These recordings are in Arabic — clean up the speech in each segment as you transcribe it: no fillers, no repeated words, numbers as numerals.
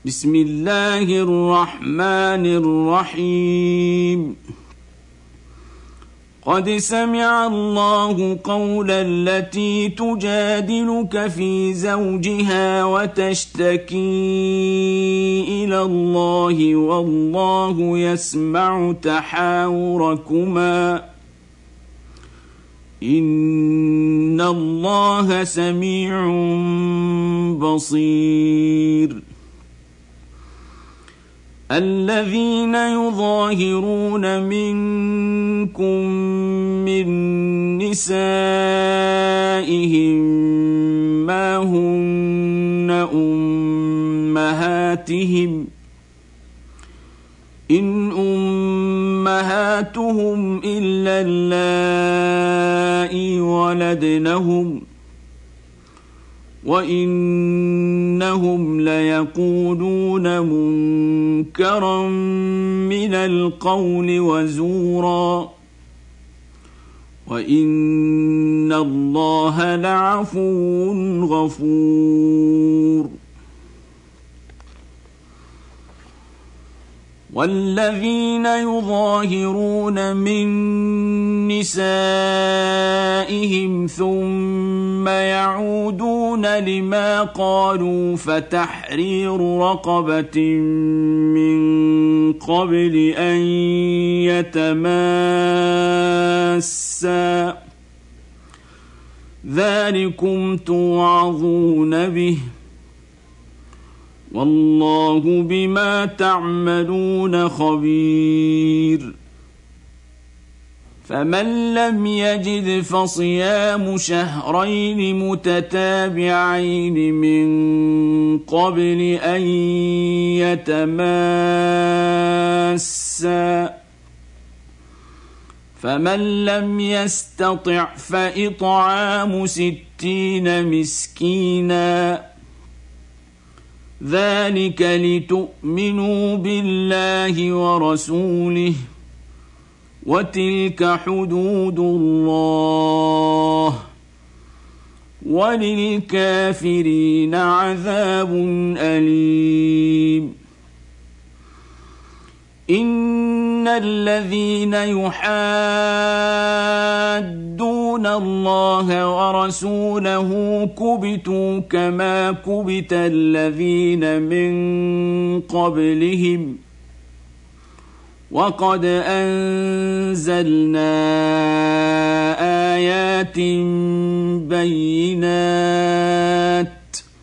بسم الله الرحمن الرحيم. قد سمع الله قول التي تجادلك في زوجها وتشتكي إلى الله والله يسمع تحاوركما إن الله سميع بصير. الذين يظاهرون منكم من نسائهم ما هن أمهاتهم إن أمهاتهم إلا اللائي ولدنهم وإنهم ليقولون منكرا من القول وزورا وإن الله لعفو غفور. والذين يظاهرون من نسائهم ثم يعودون لما قالوا فتحرير رقبة من قبل أن يتماسا ذلكم توعظون به والله بما تعملون خبير. فمن لم يجد فصيام شهرين متتابعين من قبل أن يتماسا فمن لم يستطع فإطعام 60 مسكينا ذلك لتؤمنوا بالله ورسوله وتلك حدود الله وللكافرين عذاب أليم. إن الذين يحادون الله ورسوله كبتوا كما كبت الذين من قبلهم وقد أنزلنا آيات بينات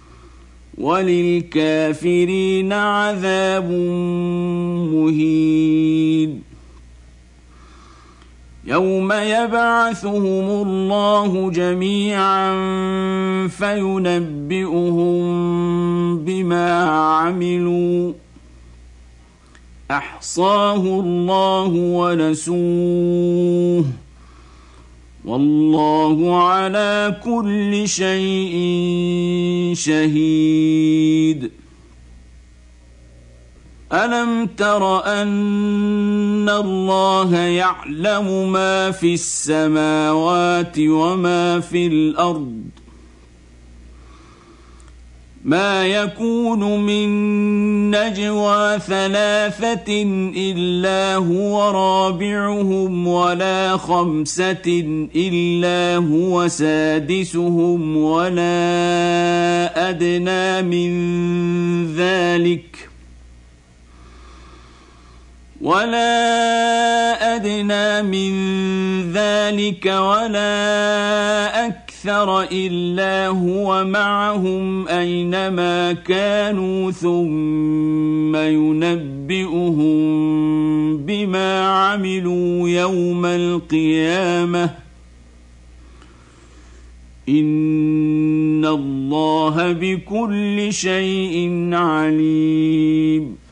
وللكافرين عذاب مهين. يوم يبعثهم الله جميعا فينبئهم بما عملوا أحصاه الله ونسوه والله على كل شيء شهيد. ألم تر أن الله يعلم ما في السماوات وما في الأرض ما يكون من نجوى 3 إلا هو رابعهم ولا 5 إلا هو سادسهم ولا أدنى من ذلك ولا أكثر إلا هو معهم أينما كانوا ثم ينبئهم بما عملوا يوم القيامة إن الله بكل شيء عليم.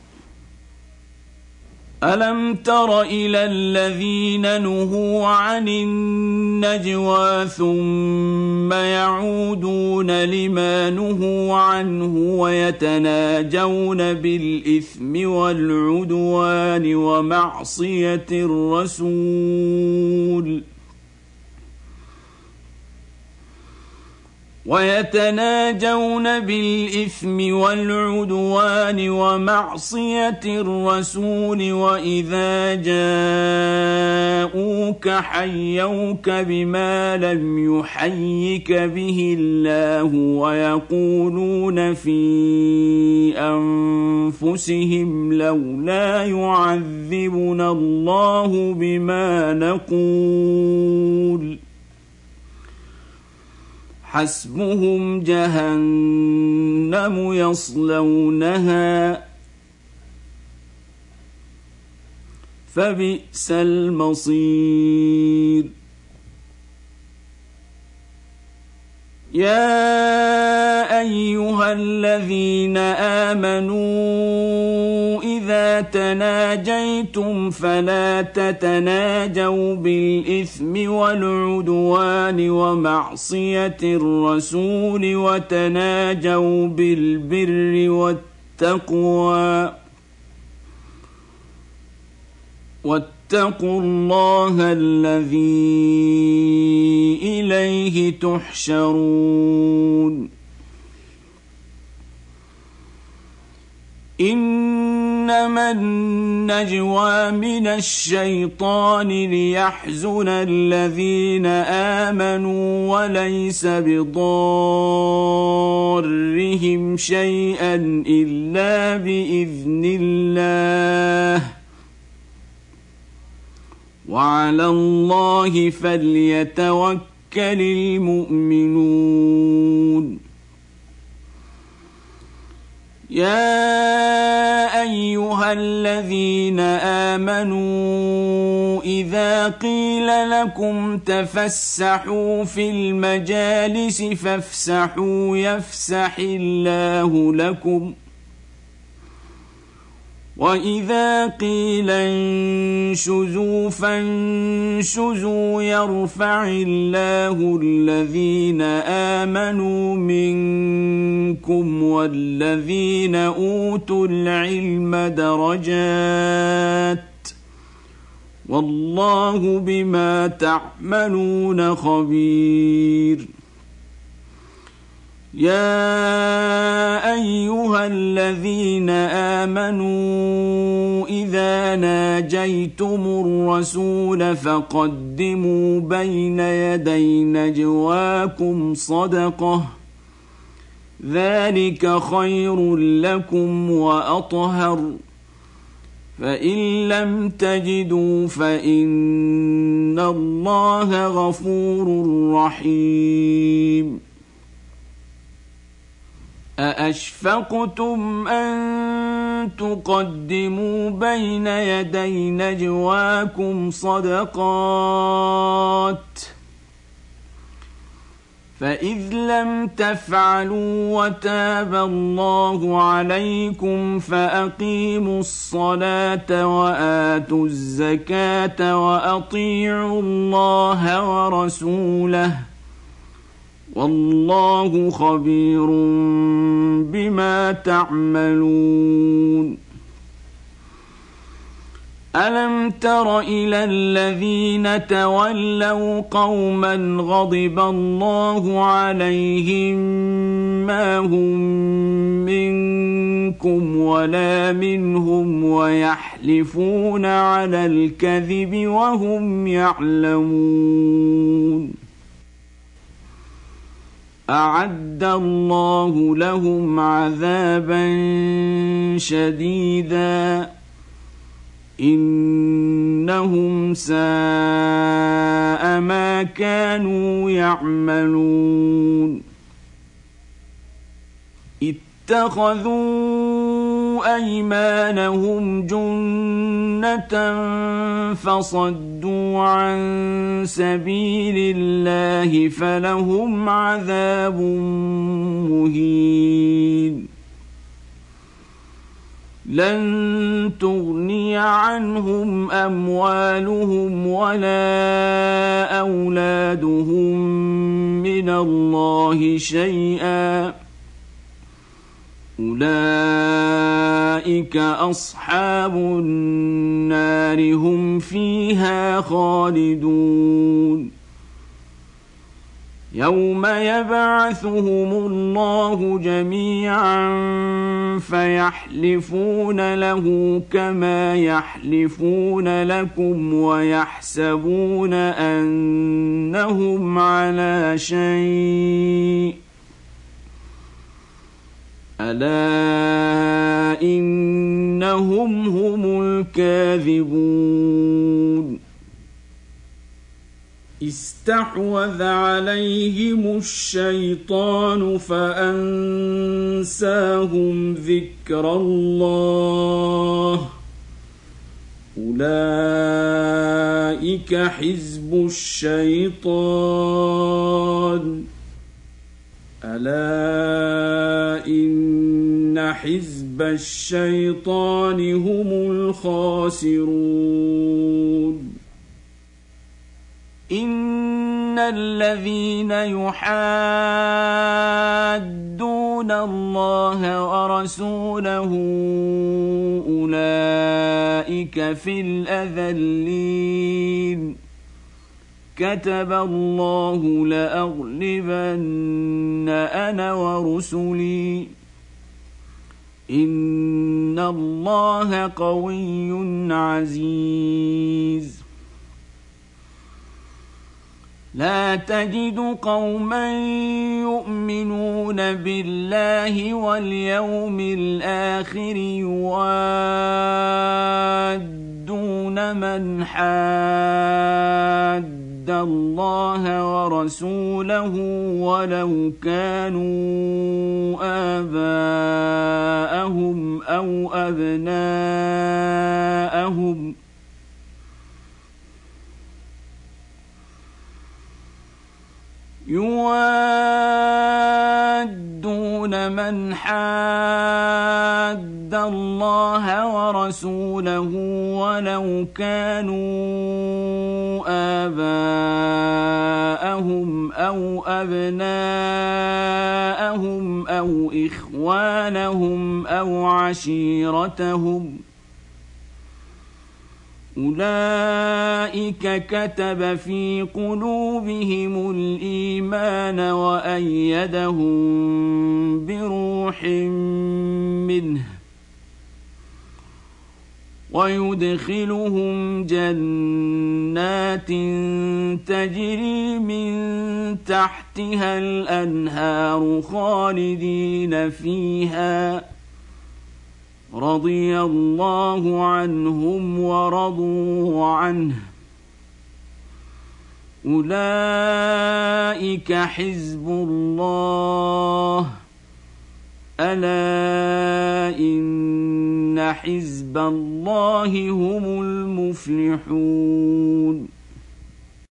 ألم تر إلى الذين نهوا عن النجوى ثم يعودون لما نهوا عنه ويتناجون بالإثم والعدوان ومعصية الرسول ويتناجون بالإثم والعدوان ومعصية الرسول وإذا جاءوك حيوك بما لم يحيك به الله ويقولون في أنفسهم لولا يعذبنا الله بما نقول حسبهم جهنم يصلونها فبئس المصير يا أيها الذين آمنوا إذا تناجيتم فلا تتناجوا بالإثم والعدوان ومعصية الرسول وتناجوا بالبر والتقوى واتقوا الله الذي إليه تحشرون إنما النجوى من الشيطان ليحزن الذين آمنوا وليس بضارهم شيئا إلا بإذن الله وعلى الله فليتوكل المؤمنون يا أيها الذين آمنوا إذا قيل لكم تفسحوا في المجالس فافسحوا يفسح الله لكم وإذا قيل انشزوا فانشزوا يرفع الله الذين آمنوا منكم والذين أوتوا العلم درجات والله بما تعملون خبير يا أيها الذين آمنوا إذا ناجيتم الرسول فقدموا بين يدي نجواكم صدقة ذلك خير لكم وأطهر فإن لم تجدوا فإن الله غفور رحيم أأشفقتم أن تقدموا بين يدي نجواكم صدقات فإذ لم تفعلوا وتاب الله عليكم فأقيموا الصلاة وآتوا الزكاة وأطيعوا الله ورسوله والله خبير بما تعملون ألم تر إلى الذين تولوا قوما غضب الله عليهم ما هم منكم ولا منهم ويحلفون على الكذب وهم يعلمون أعد الله لهم عذابا شديدا إنهم ساء ما كانوا يعملون اتخذوا أيمانهم جنة فصدوا عن سبيل الله فلهم عذاب مهين لن تغني عنهم أموالهم ولا أولادهم من الله شيئا أولئك أصحاب النار هم فيها خالدون يوم يبعثهم الله جميعا فيحلفون له كما يحلفون لكم ويحسبون أنهم على شيء ألا إنهم هم الكاذبون استحوذ عليهم الشيطان فأنساهم ذكر الله أولئك حزب الشيطان ألا إن حزب الشيطان هم الخاسرون إن الذين يحادون الله ورسوله أولئك في الأذلين كتب الله لأغلبن أنا ورسلي إن الله قوي عزيز لا تجد قوما يؤمنون بالله واليوم الآخر يوادون من حاد الله ورسوله ولو كانوا آباءهم أو أبناءهم يوادون من حاد الله ورسوله ولو كانوا آباءهم أو أبناءهم أو إخوانهم أو عشيرتهم أولئك كتب في قلوبهم الإيمان وأيدهم بروح منه ويدخلهم جنات تجري من تحتها الأنهار خالدين فيها رضي الله عنهم ورضوا عنه أولئك حزب الله ألا إن حزب الله هم المفلحون